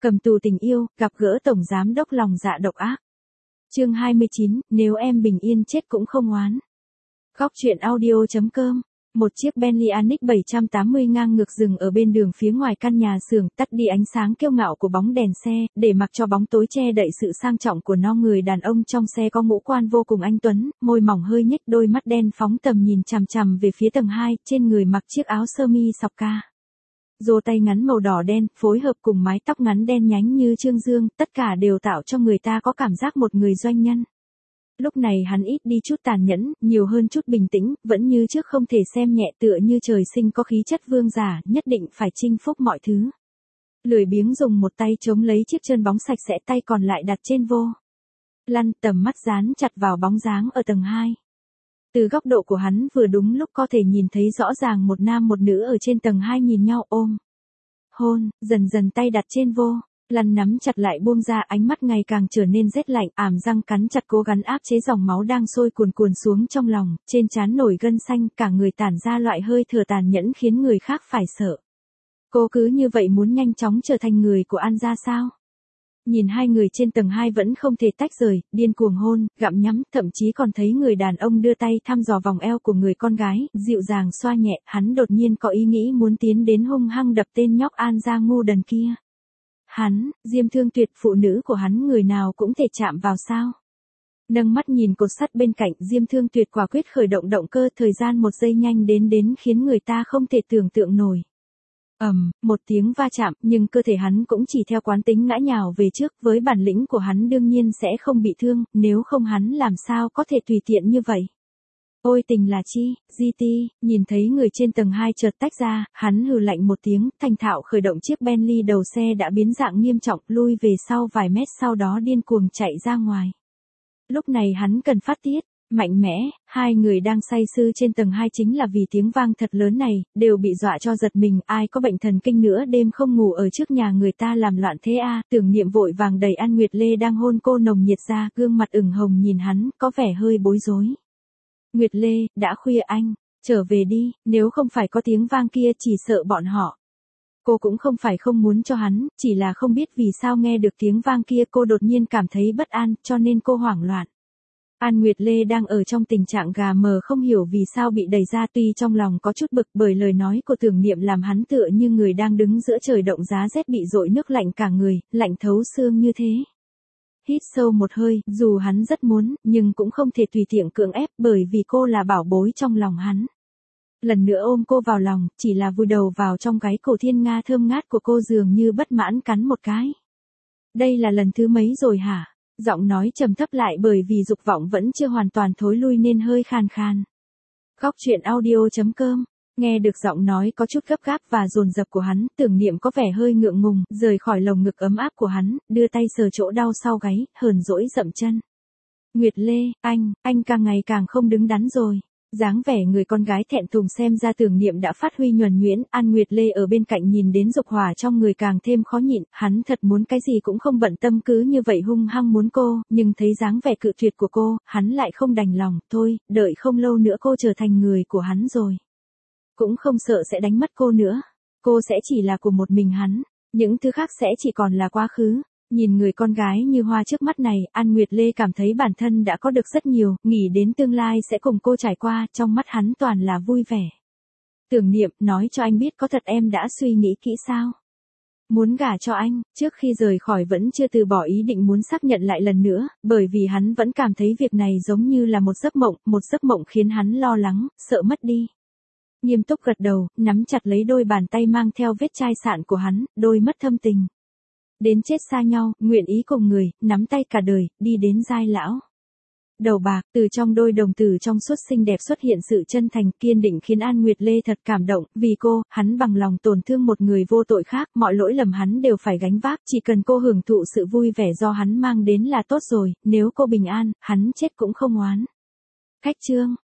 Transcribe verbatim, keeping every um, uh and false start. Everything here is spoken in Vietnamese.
Cầm tù tình yêu, gặp gỡ tổng giám đốc lòng dạ độc ác. Chương hai mươi chín, nếu em bình yên chết cũng không oán. Góc truyện audio chấm com. Một chiếc Bentley Anix bảy trăm tám mươi ngang ngược dừng ở bên đường phía ngoài căn nhà xưởng, tắt đi ánh sáng kiêu ngạo của bóng đèn xe, để mặc cho bóng tối che đậy sự sang trọng của nó. Người đàn ông trong xe có ngũ quan vô cùng anh tuấn, môi mỏng hơi nhếch, đôi mắt đen phóng tầm nhìn chằm chằm về phía tầng hai, trên người mặc chiếc áo sơ mi sọc ca. Rô tay ngắn màu đỏ đen, phối hợp cùng mái tóc ngắn đen nhánh như trương dương, tất cả đều tạo cho người ta có cảm giác một người doanh nhân. Lúc này hắn ít đi chút tàn nhẫn, nhiều hơn chút bình tĩnh, vẫn như trước không thể xem nhẹ, tựa như trời sinh có khí chất vương giả, nhất định phải chinh phục mọi thứ. Lười biếng dùng một tay chống lấy chiếc chân bóng sạch sẽ, tay còn lại đặt trên vô lăn, tầm mắt dán chặt vào bóng dáng ở tầng hai. Từ góc độ của hắn vừa đúng lúc có thể nhìn thấy rõ ràng một nam một nữ ở trên tầng hai nhìn nhau ôm hôn, dần dần tay đặt trên vô lăn nắm chặt lại buông ra, ánh mắt ngày càng trở nên rét lạnh, ảm răng cắn chặt cố gắng áp chế dòng máu đang sôi cuồn cuồn xuống trong lòng, trên trán nổi gân xanh, cả người tản ra loại hơi thở tàn nhẫn khiến người khác phải sợ. Cô cứ như vậy muốn nhanh chóng trở thành người của An gia sao? Nhìn hai người trên tầng hai vẫn không thể tách rời, điên cuồng hôn, gặm nhắm, thậm chí còn thấy người đàn ông đưa tay thăm dò vòng eo của người con gái, dịu dàng xoa nhẹ, hắn đột nhiên có ý nghĩ muốn tiến đến hung hăng đập tên nhóc An gia ngu đần kia. Hắn, Diêm Thương Tuyệt, phụ nữ của hắn người nào cũng thể chạm vào sao? Nâng mắt nhìn cột sắt bên cạnh, Diêm Thương Tuyệt quả quyết khởi động động cơ, thời gian một giây nhanh đến đến khiến người ta không thể tưởng tượng nổi. Ầm, um, một tiếng va chạm, nhưng cơ thể hắn cũng chỉ theo quán tính ngã nhào về trước, với bản lĩnh của hắn đương nhiên sẽ không bị thương, nếu không hắn làm sao có thể tùy tiện như vậy. Ôi tình là chi, giê tê, nhìn thấy người trên tầng hai chợt tách ra, hắn hừ lạnh một tiếng, thành thạo khởi động chiếc Bentley đầu xe đã biến dạng nghiêm trọng, lui về sau vài mét, sau đó điên cuồng chạy ra ngoài. Lúc này hắn cần phát tiết, mạnh mẽ, hai người đang say sưa trên tầng hai chính là vì tiếng vang thật lớn này, đều bị dọa cho giật mình, ai có bệnh thần kinh nữa đêm không ngủ ở trước nhà người ta làm loạn thế a. Tưởng Niệm vội vàng đẩy An Nguyệt Lê đang hôn cô nồng nhiệt ra, gương mặt ửng hồng nhìn hắn, có vẻ hơi bối rối. Nguyệt Lê, đã khuya anh, trở về đi, nếu không phải có tiếng vang kia chỉ sợ bọn họ. Cô cũng không phải không muốn cho hắn, chỉ là không biết vì sao nghe được tiếng vang kia cô đột nhiên cảm thấy bất an, cho nên cô hoảng loạn. An Nguyệt Lê đang ở trong tình trạng gà mờ, không hiểu vì sao bị đẩy ra, tuy trong lòng có chút bực bởi lời nói của Tưởng Niệm làm hắn tựa như người đang đứng giữa trời động giá rét bị dội nước lạnh cả người, lạnh thấu xương như thế. Hít sâu một hơi, dù hắn rất muốn, nhưng cũng không thể tùy tiện cưỡng ép, bởi vì cô là bảo bối trong lòng hắn. Lần nữa ôm cô vào lòng, chỉ là vùi đầu vào trong gáy cổ thiên nga thơm ngát của cô, dường như bất mãn cắn một cái. Đây là lần thứ mấy rồi hả? Giọng nói trầm thấp lại bởi vì dục vọng vẫn chưa hoàn toàn thối lui nên hơi khàn khàn. Góc truyện audio chấm com. Nghe được giọng nói có chút gấp gáp và dồn dập của hắn, Tưởng Niệm có vẻ hơi ngượng ngùng, rời khỏi lồng ngực ấm áp của hắn, đưa tay sờ chỗ đau sau gáy, hờn dỗi dậm chân. Nguyệt Lê, anh, anh càng ngày càng không đứng đắn rồi. Dáng vẻ người con gái thẹn thùng xem ra Tưởng Niệm đã phát huy nhuần nhuyễn, An Nguyệt Lê ở bên cạnh nhìn đến dục hỏa trong người càng thêm khó nhịn, hắn thật muốn cái gì cũng không bận tâm, cứ như vậy hung hăng muốn cô, nhưng thấy dáng vẻ cự tuyệt của cô, hắn lại không đành lòng, thôi, đợi không lâu nữa cô trở thành người của hắn rồi. Cũng không sợ sẽ đánh mất cô nữa, cô sẽ chỉ là của một mình hắn, những thứ khác sẽ chỉ còn là quá khứ. Nhìn người con gái như hoa trước mắt này, An Nguyệt Lê cảm thấy bản thân đã có được rất nhiều, nghĩ đến tương lai sẽ cùng cô trải qua, trong mắt hắn toàn là vui vẻ. Tưởng Niệm, nói cho anh biết có thật em đã suy nghĩ kỹ sao? Muốn gả cho anh, trước khi rời khỏi vẫn chưa từ bỏ ý định muốn xác nhận lại lần nữa, bởi vì hắn vẫn cảm thấy việc này giống như là một giấc mộng, một giấc mộng khiến hắn lo lắng, sợ mất đi. Nghiêm túc gật đầu, nắm chặt lấy đôi bàn tay mang theo vết chai sạn của hắn, đôi mắt thâm tình. Đến chết xa nhau, nguyện ý cùng người, nắm tay cả đời, đi đến giai lão. Đầu bạc, từ trong đôi đồng tử trong suốt xinh đẹp xuất hiện sự chân thành kiên định khiến An Nguyệt Lê thật cảm động, vì cô, hắn bằng lòng tổn thương một người vô tội khác, mọi lỗi lầm hắn đều phải gánh vác, chỉ cần cô hưởng thụ sự vui vẻ do hắn mang đến là tốt rồi, nếu cô bình an, hắn chết cũng không oán. Khách chương.